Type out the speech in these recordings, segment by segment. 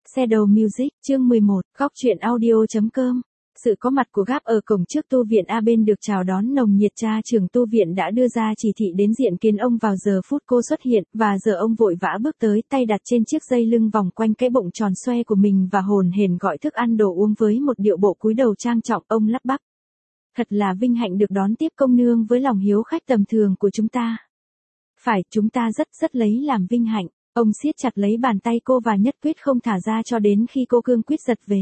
Shadow Music, chương 11, góc truyện audio.com. Sự có mặt của Gap ở cổng trước tu viện A bên được chào đón nồng nhiệt. Cha trưởng tu viện đã đưa ra chỉ thị đến diện kiến ông vào giờ phút cô xuất hiện, và giờ ông vội vã bước tới, tay đặt trên chiếc dây lưng vòng quanh cái bụng tròn xoe của mình và hồn hển gọi thức ăn đồ uống với một điệu bộ cúi đầu trang trọng. Ông lắp bắp: Thật là vinh hạnh được đón tiếp công nương với lòng hiếu khách tầm thường của chúng ta. Phải, chúng ta rất lấy làm vinh hạnh. Ông siết chặt lấy bàn tay cô và nhất quyết không thả ra cho đến khi cô cương quyết giật về.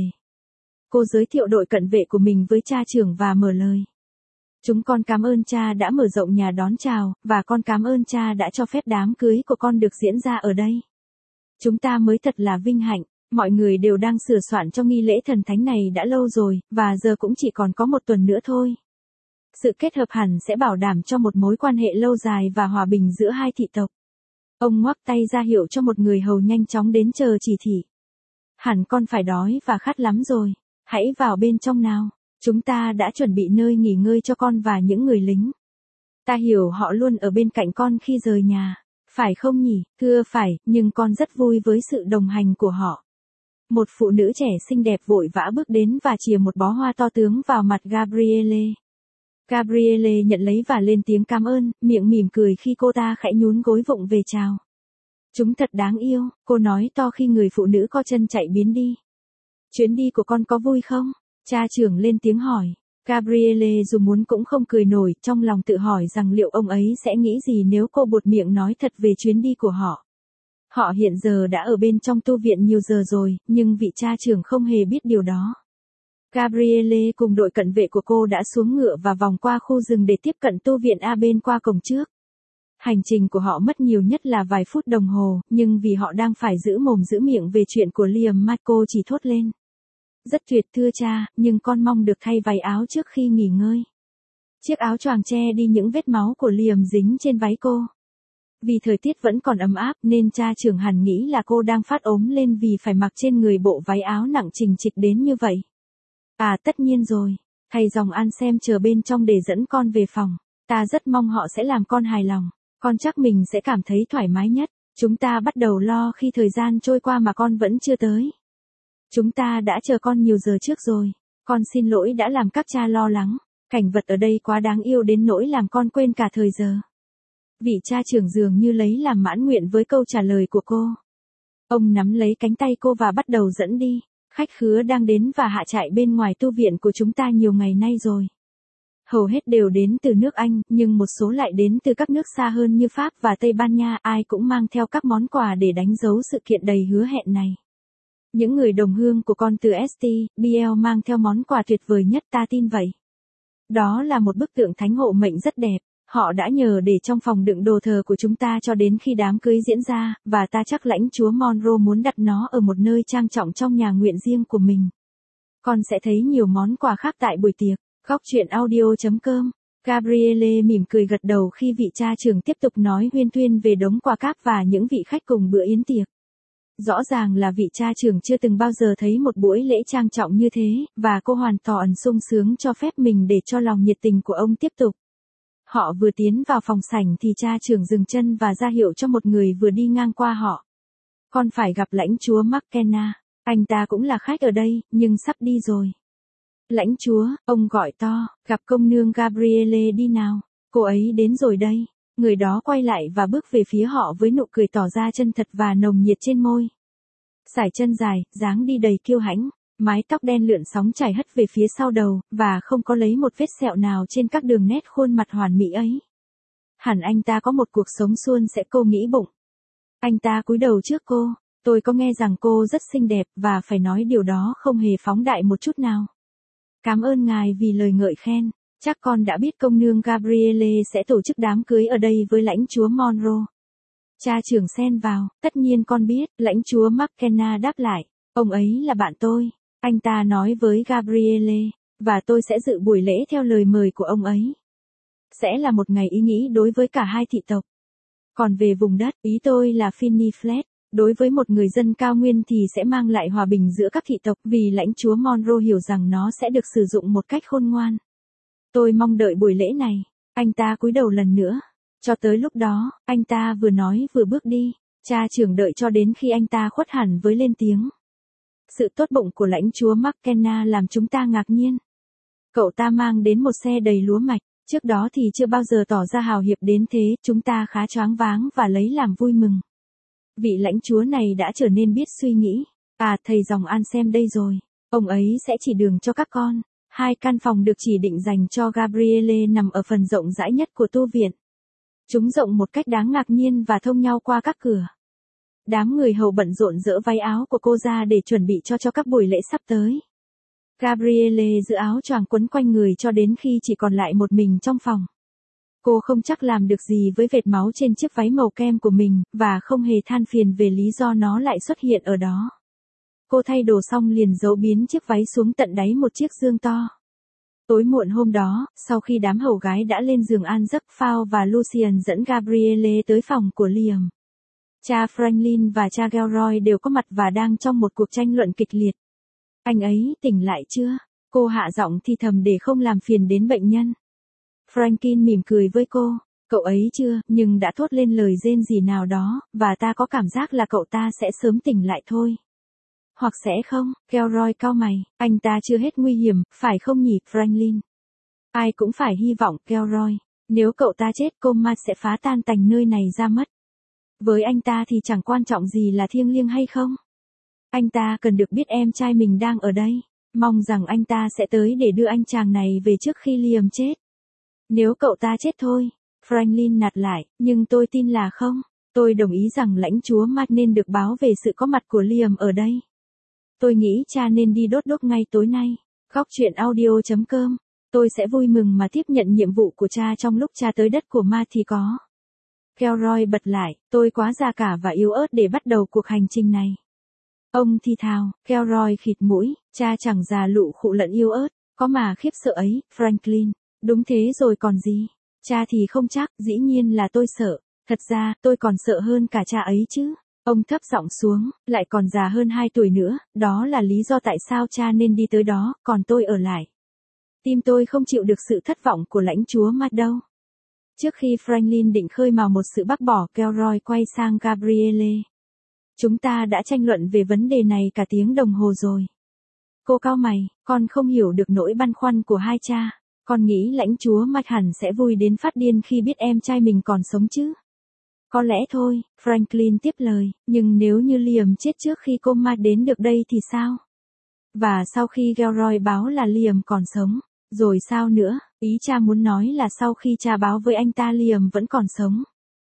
Cô giới thiệu đội cận vệ của mình với cha trưởng và mở lời: Chúng con cảm ơn cha đã mở rộng nhà đón chào, và con cảm ơn cha đã cho phép đám cưới của con được diễn ra ở đây. Chúng ta mới thật là vinh hạnh. Mọi người đều đang sửa soạn cho nghi lễ thần thánh này đã lâu rồi, và giờ cũng chỉ còn có một tuần nữa thôi. Sự kết hợp hẳn sẽ bảo đảm cho một mối quan hệ lâu dài và hòa bình giữa hai thị tộc. Ông ngoắc tay ra hiệu cho một người hầu nhanh chóng đến chờ chỉ thị. Hẳn con phải đói và khát lắm rồi. Hãy vào bên trong nào. Chúng ta đã chuẩn bị nơi nghỉ ngơi cho con và những người lính. Ta hiểu họ luôn ở bên cạnh con khi rời nhà. Phải không nhỉ? Thưa phải, nhưng con rất vui với sự đồng hành của họ. Một phụ nữ trẻ xinh đẹp vội vã bước đến và chìa một bó hoa to tướng vào mặt Gabriele. Gabriele nhận lấy và lên tiếng cảm ơn, miệng mỉm cười khi cô ta khẽ nhún gối vụng về chào. Chúng thật đáng yêu, cô nói to khi người phụ nữ co chân chạy biến đi. Chuyến đi của con có vui không? Cha trưởng lên tiếng hỏi. Gabriele dù muốn cũng không cười nổi, trong lòng tự hỏi rằng liệu ông ấy sẽ nghĩ gì nếu cô buột miệng nói thật về chuyến đi của họ. Họ hiện giờ đã ở bên trong tu viện nhiều giờ rồi, nhưng vị cha trưởng không hề biết điều đó. Gabriele cùng đội cận vệ của cô đã xuống ngựa và vòng qua khu rừng để tiếp cận tu viện A bên qua cổng trước. Hành trình của họ mất nhiều nhất là vài phút đồng hồ, nhưng vì họ đang phải giữ mồm giữ miệng về chuyện của Liam, Marco chỉ thốt lên: Rất tuyệt thưa cha, nhưng con mong được thay váy áo trước khi nghỉ ngơi. Chiếc áo choàng che đi những vết máu của Liam dính trên váy cô. Vì thời tiết vẫn còn ấm áp nên cha trưởng hẳn nghĩ là cô đang phát ốm lên vì phải mặc trên người bộ váy áo nặng chình chịch đến như vậy. À tất nhiên rồi, thầy dòng An xem chờ bên trong để dẫn con về phòng. Ta rất mong họ sẽ làm con hài lòng. Con chắc mình sẽ cảm thấy thoải mái nhất. Chúng ta bắt đầu lo khi thời gian trôi qua mà con vẫn chưa tới. Chúng ta đã chờ con nhiều giờ trước rồi. Con xin lỗi đã làm các cha lo lắng. Cảnh vật ở đây quá đáng yêu đến nỗi làm con quên cả thời giờ. Vị cha trưởng dường như lấy làm mãn nguyện với câu trả lời của cô. Ông nắm lấy cánh tay cô và bắt đầu dẫn đi. Khách khứa đang đến và hạ trại bên ngoài tu viện của chúng ta nhiều ngày nay rồi. Hầu hết đều đến từ nước Anh, nhưng một số lại đến từ các nước xa hơn như Pháp và Tây Ban Nha. Ai cũng mang theo các món quà để đánh dấu sự kiện đầy hứa hẹn này. Những người đồng hương của con từ ST.BL mang theo món quà tuyệt vời nhất, ta tin vậy. Đó là một bức tượng thánh hộ mệnh rất đẹp. Họ đã nhờ để trong phòng đựng đồ thờ của chúng ta cho đến khi đám cưới diễn ra, và ta chắc lãnh chúa Monroe muốn đặt nó ở một nơi trang trọng trong nhà nguyện riêng của mình. Con sẽ thấy nhiều món quà khác tại buổi tiệc. Góc truyện audio.com. Gabriele mỉm cười gật đầu khi vị cha trưởng tiếp tục nói huyên thuyên về đống quà cáp và những vị khách cùng bữa yến tiệc. Rõ ràng là vị cha trưởng chưa từng bao giờ thấy một buổi lễ trang trọng như thế, và cô hoàn toàn sung sướng cho phép mình để cho lòng nhiệt tình của ông tiếp tục. Họ vừa tiến vào phòng sảnh thì cha trưởng dừng chân và ra hiệu cho một người vừa đi ngang qua họ. Con phải gặp lãnh chúa McKenna. Anh ta cũng là khách ở đây, nhưng sắp đi rồi. Lãnh chúa, ông gọi to, gặp công nương Gabriele đi nào. Cô ấy đến rồi đây. Người đó quay lại và bước về phía họ với nụ cười tỏ ra chân thật và nồng nhiệt trên môi. Sải chân dài, dáng đi đầy kiêu hãnh, mái tóc đen lượn sóng chảy hất về phía sau đầu, và không có lấy một vết sẹo nào trên các đường nét khuôn mặt hoàn mỹ ấy. Hẳn anh ta có một cuộc sống suôn sẻ, cô nghĩ bụng. Anh ta cúi đầu trước cô. Tôi có nghe rằng cô rất xinh đẹp, và phải nói điều đó không hề phóng đại một chút nào. Cảm ơn ngài vì lời ngợi khen. Chắc con đã biết công nương Gabriele sẽ tổ chức đám cưới ở đây với lãnh chúa Monroe. Cha trưởng xen vào. Tất nhiên con biết, lãnh chúa McKenna đáp lại. Ông ấy là bạn tôi. Anh ta nói với Gabriele. Và tôi sẽ dự buổi lễ theo lời mời của ông ấy. Sẽ là một ngày ý nghĩa đối với cả hai thị tộc. Còn về vùng đất, ý tôi là Finney Flat. Đối với một người dân cao nguyên thì sẽ mang lại hòa bình giữa các thị tộc, vì lãnh chúa Monroe hiểu rằng nó sẽ được sử dụng một cách khôn ngoan. Tôi mong đợi buổi lễ này. Anh ta cúi đầu lần nữa. Cho tới lúc đó, anh ta vừa nói vừa bước đi. Cha trưởng đợi cho đến khi anh ta khuất hẳn với lên tiếng. Sự tốt bụng của lãnh chúa McKenna làm chúng ta ngạc nhiên. Cậu ta mang đến một xe đầy lúa mạch, trước đó thì chưa bao giờ tỏ ra hào hiệp đến thế, chúng ta khá choáng váng và lấy làm vui mừng. Vị lãnh chúa này đã trở nên biết suy nghĩ. À, thầy dòng An xem đây rồi. Ông ấy sẽ chỉ đường cho các con. 2 căn phòng được chỉ định dành cho Gabrielle nằm ở phần rộng rãi nhất của tu viện. Chúng rộng một cách đáng ngạc nhiên và thông nhau qua các cửa. Đám người hầu bận rộn dỡ váy áo của cô ra để chuẩn bị cho các buổi lễ sắp tới. Gabrielle giữ áo choàng quấn quanh người cho đến khi chỉ còn lại một mình trong phòng. Cô không chắc làm được gì với vệt máu trên chiếc váy màu kem của mình, và không hề than phiền về lý do nó lại xuất hiện ở đó. Cô thay đồ xong liền giấu biến chiếc váy xuống tận đáy một chiếc giường to. Tối muộn hôm đó, sau khi đám hầu gái đã lên giường an giấc, Phao và Lucian dẫn Gabrielle tới phòng của Liam. Cha Franklin và cha Gilroy đều có mặt và đang trong một cuộc tranh luận kịch liệt. Anh ấy tỉnh lại chưa? Cô hạ giọng thì thầm để không làm phiền đến bệnh nhân. Franklin mỉm cười với cô. Cậu ấy chưa, nhưng đã thốt lên lời rên rỉ nào đó, và ta có cảm giác là cậu ta sẽ sớm tỉnh lại thôi. Hoặc sẽ không, Gilroy cau mày, anh ta chưa hết nguy hiểm, phải không nhỉ, Franklin? Ai cũng phải hy vọng, Gilroy. Nếu cậu ta chết, cô Matt sẽ phá tan tành nơi này ra mất. Với anh ta thì chẳng quan trọng gì là thiêng liêng hay không. Anh ta cần được biết em trai mình đang ở đây. Mong rằng anh ta sẽ tới để đưa anh chàng này về trước khi Liam chết. Nếu cậu ta chết thôi, Franklin nạt lại, nhưng tôi tin là không. Tôi đồng ý rằng lãnh chúa Matt nên được báo về sự có mặt của Liam ở đây. Tôi nghĩ cha nên đi đốt đốt ngay tối nay. Góc truyện audio.com. Tôi sẽ vui mừng mà tiếp nhận nhiệm vụ của cha trong lúc cha tới đất của Matt thì có. Gilroy bật lại, tôi quá già cả và yếu ớt để bắt đầu cuộc hành trình này. Ông thì thào, Gilroy khịt mũi, cha chẳng già lụ khụ lẫn yếu ớt, có mà khiếp sợ ấy, Franklin. Đúng thế rồi còn gì. Cha thì không chắc, dĩ nhiên là tôi sợ. Thật ra, tôi còn sợ hơn cả cha ấy chứ. Ông thấp giọng xuống, lại còn già hơn 2 tuổi nữa, đó là lý do tại sao cha nên đi tới đó, còn tôi ở lại. Tim tôi không chịu được sự thất vọng của lãnh chúa Matt đâu. Trước khi Franklin định khơi mào một sự bác bỏ, Gilroy quay sang Gabrielle. Chúng ta đã tranh luận về vấn đề này cả tiếng đồng hồ rồi. Cô cau mày, con không hiểu được nỗi băn khoăn của hai cha. Con nghĩ lãnh chúa Matt hẳn sẽ vui đến phát điên khi biết em trai mình còn sống chứ. Có lẽ thôi, Franklin tiếp lời, nhưng nếu như Liam chết trước khi cô Matt đến được đây thì sao? Và sau khi Gilroy báo là Liam còn sống, rồi sao nữa? Ý cha muốn nói là sau khi cha báo với anh ta Liam vẫn còn sống.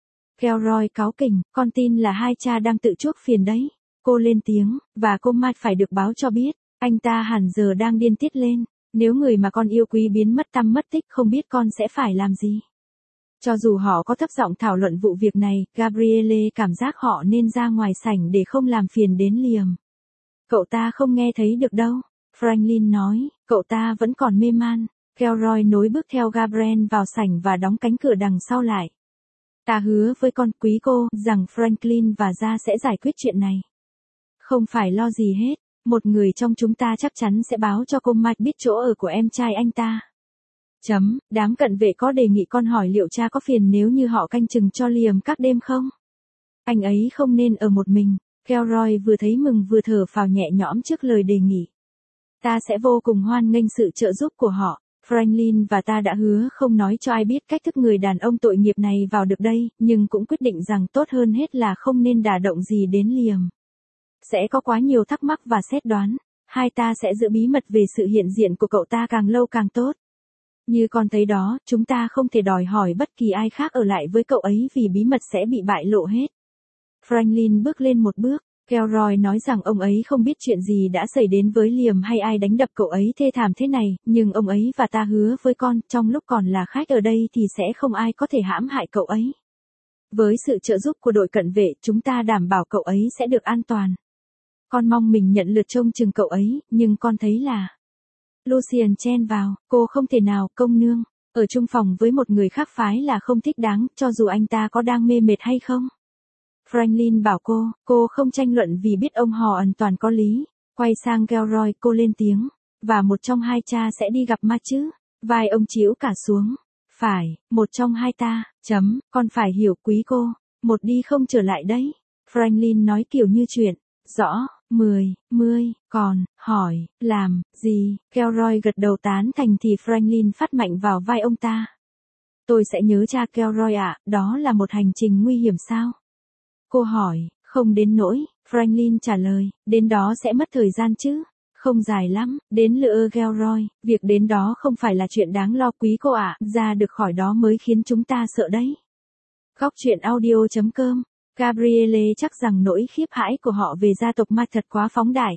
Gilroy cáu kỉnh, con tin là hai cha đang tự chuốc phiền đấy. Cô lên tiếng, và cô Matt phải được báo cho biết, anh ta hẳn giờ đang điên tiết lên. Nếu người mà con yêu quý biến mất tăm mất tích không biết con sẽ phải làm gì. Cho dù họ có thấp giọng thảo luận vụ việc này, Gabrielle cảm giác họ nên ra ngoài sảnh để không làm phiền đến Liam. Cậu ta không nghe thấy được đâu. Franklin nói, cậu ta vẫn còn mê man. Gilroy nối bước theo Gabriel vào sảnh và đóng cánh cửa đằng sau lại. Ta hứa với con quý cô rằng Franklin và Gia sẽ giải quyết chuyện này. Không phải lo gì hết, một người trong chúng ta chắc chắn sẽ báo cho cô Mike biết chỗ ở của em trai anh ta. Đám cận vệ có đề nghị con hỏi liệu cha có phiền nếu như họ canh chừng cho Liam các đêm không? Anh ấy không nên ở một mình. Gilroy vừa thấy mừng vừa thở phào nhẹ nhõm trước lời đề nghị. Ta sẽ vô cùng hoan nghênh sự trợ giúp của họ. Franklin và ta đã hứa không nói cho ai biết cách thức người đàn ông tội nghiệp này vào được đây, nhưng cũng quyết định rằng tốt hơn hết là không nên đả động gì đến Liam. Sẽ có quá nhiều thắc mắc và xét đoán. Hai ta sẽ giữ bí mật về sự hiện diện của cậu ta càng lâu càng tốt. Như con thấy đó, chúng ta không thể đòi hỏi bất kỳ ai khác ở lại với cậu ấy vì bí mật sẽ bị bại lộ hết. Franklin bước lên một bước. Gilroy nói rằng ông ấy không biết chuyện gì đã xảy đến với Liam hay ai đánh đập cậu ấy thê thảm thế này, nhưng ông ấy và ta hứa với con, trong lúc còn là khách ở đây thì sẽ không ai có thể hãm hại cậu ấy. Với sự trợ giúp của đội cận vệ, chúng ta đảm bảo cậu ấy sẽ được an toàn. Con mong mình nhận lượt trông chừng cậu ấy, nhưng con thấy là... Lucian chen vào, cô không thể nào, công nương, ở chung phòng với một người khác phái là không thích đáng, cho dù anh ta có đang mê mệt hay không. Franklin bảo cô không tranh luận vì biết ông họ hoàn toàn có lý. Quay sang Gilroy, cô lên tiếng, và một trong hai cha sẽ đi gặp ma chứ? Vai ông chĩu cả xuống. Phải, một trong hai ta, con phải hiểu quý cô, một đi không trở lại đấy. Franklin nói kiểu như chuyện, rõ, 10, Còn, hỏi, làm, gì, Kelroy gật đầu tán thành thì Franklin phát mạnh vào vai ông ta. Tôi sẽ nhớ cha Kelroy ạ, đó là một hành trình nguy hiểm sao? Cô hỏi, không đến nỗi, Franklin trả lời, đến đó sẽ mất thời gian chứ. Không dài lắm, đến lựa Kelroy, việc đến đó không phải là chuyện đáng lo quý cô ạ, ra được khỏi đó mới khiến chúng ta sợ đấy. Góc truyện audio.com. Gabrielle chắc rằng nỗi khiếp hãi của họ về gia tộc Mike thật quá phóng đại.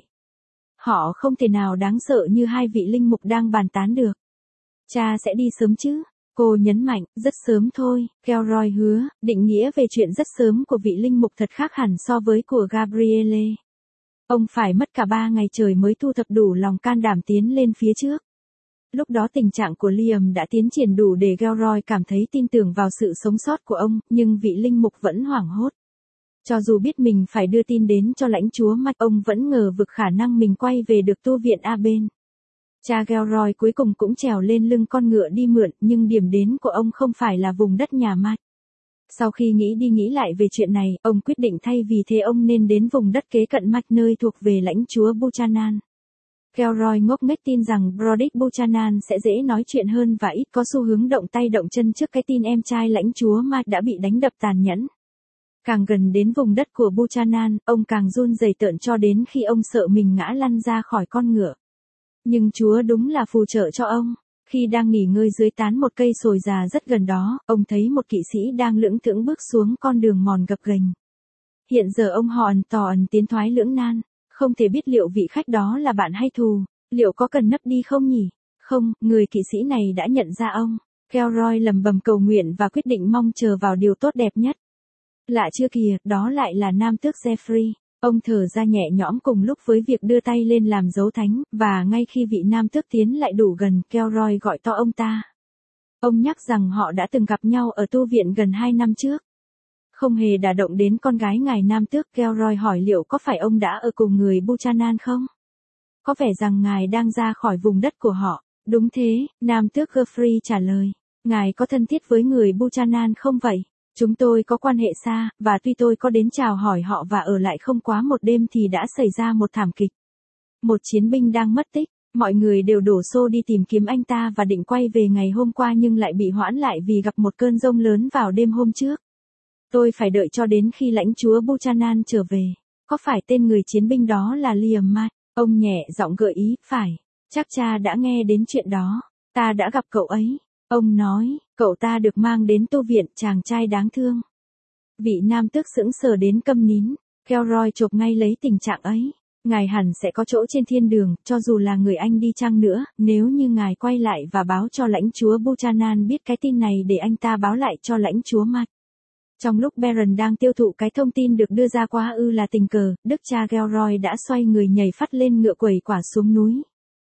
Họ không thể nào đáng sợ như hai vị linh mục đang bàn tán được. Cha sẽ đi sớm chứ? Cô nhấn mạnh, rất sớm thôi, Kelroy hứa, định nghĩa về chuyện rất sớm của vị linh mục thật khác hẳn so với của Gabrielle. Ông phải mất cả 3 ngày trời mới thu thập đủ lòng can đảm tiến lên phía trước. Lúc đó tình trạng của Liam đã tiến triển đủ để Kelroy cảm thấy tin tưởng vào sự sống sót của ông, nhưng vị linh mục vẫn hoảng hốt. Cho dù biết mình phải đưa tin đến cho lãnh chúa Mike, ông vẫn ngờ vực khả năng mình quay về được tu viện A bên. Cha Kelroy cuối cùng cũng trèo lên lưng con ngựa đi mượn, nhưng điểm đến của ông không phải là vùng đất nhà Mike. Sau khi nghĩ đi nghĩ lại về chuyện này, ông quyết định thay vì thế ông nên đến vùng đất kế cận Mike nơi thuộc về lãnh chúa Buchanan. Kelroy ngốc nghếch tin rằng Broderick Buchanan sẽ dễ nói chuyện hơn và ít có xu hướng động tay động chân trước cái tin em trai lãnh chúa Mike đã bị đánh đập tàn nhẫn. Càng gần đến vùng đất của Buchanan, ông càng run rẩy tợn cho đến khi ông sợ mình ngã lăn ra khỏi con ngựa. Nhưng Chúa đúng là phù trợ cho ông. Khi đang nghỉ ngơi dưới tán một cây sồi già rất gần đó, ông thấy một kỵ sĩ đang lững thững bước xuống con đường mòn gập ghềnh. Hiện giờ ông hòn tò tiến thoái lưỡng nan, không thể biết liệu vị khách đó là bạn hay thù, liệu có cần nấp đi không nhỉ? Không, người kỵ sĩ này đã nhận ra ông. Kelroy lầm bầm cầu nguyện và quyết định mong chờ vào điều tốt đẹp nhất. Lạ chưa kìa, đó lại là nam tước Jeffrey. Ông thở ra nhẹ nhõm cùng lúc với việc đưa tay lên làm dấu thánh, và ngay khi vị nam tước tiến lại đủ gần, Kelroy gọi to ông ta. Ông nhắc rằng họ đã từng gặp nhau ở tu viện gần 2 năm trước. Không hề đả động đến con gái ngài nam tước, Kelroy hỏi liệu có phải ông đã ở cùng người Buchanan không? Có vẻ rằng ngài đang ra khỏi vùng đất của họ. Đúng thế, nam tước Geoffrey trả lời. Ngài có thân thiết với người Buchanan không vậy? Chúng tôi có quan hệ xa, và tuy tôi có đến chào hỏi họ và ở lại không quá một đêm thì đã xảy ra một thảm kịch. Một chiến binh đang mất tích, mọi người đều đổ xô đi tìm kiếm anh ta và định quay về ngày hôm qua nhưng lại bị hoãn lại vì gặp một cơn giông lớn vào đêm hôm trước. Tôi phải đợi cho đến khi lãnh chúa Buchanan trở về. Có phải tên người chiến binh đó là Liam Mike? Ông nhẹ giọng gợi ý, phải. Chắc cha đã nghe đến chuyện đó. Ta đã gặp cậu ấy. Ông nói, cậu ta được mang đến tu viện, chàng trai đáng thương. Vị nam tước sững sờ đến câm nín. Kelroy chộp ngay lấy tình trạng ấy. Ngài hẳn sẽ có chỗ trên thiên đường, cho dù là người Anh đi chăng nữa, nếu như ngài quay lại và báo cho lãnh chúa Buchanan biết cái tin này để anh ta báo lại cho lãnh chúa Mike. Trong lúc Baron đang tiêu thụ cái thông tin được đưa ra quá ư là tình cờ, đức cha Kelroy đã xoay người nhảy phắt lên ngựa quẩy quả xuống núi.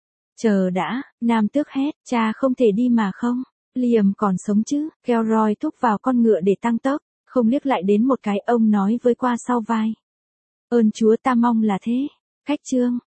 Chờ đã, nam tước hét, cha không thể đi mà không. Liam còn sống chứ? Kelroy thúc vào con ngựa để tăng tốc, không liếc lại đến một cái, ông nói với qua sau vai. Ơn Chúa, ta mong là thế. Khách chương.